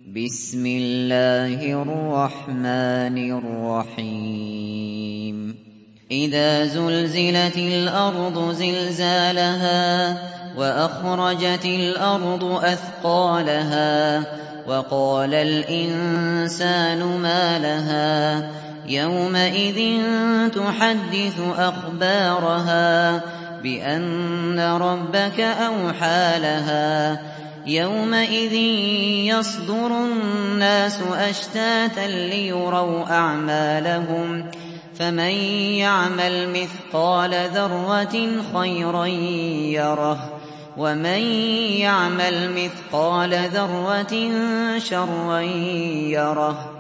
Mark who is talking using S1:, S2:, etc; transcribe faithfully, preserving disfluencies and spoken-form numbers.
S1: بسم الله الرحمن الرحيم إذا زلزلت الأرض زلزالها وأخرجت الأرض أثقالها وقال الإنسان ما لها يومئذ تحدث أخبارها بأن ربك أوحى لها يومئذ يصدر الناس أشتاتا ليروا أعمالهم فمن يعمل مثقال ذرة خيرا يره ومن يعمل مثقال ذرة شرا يره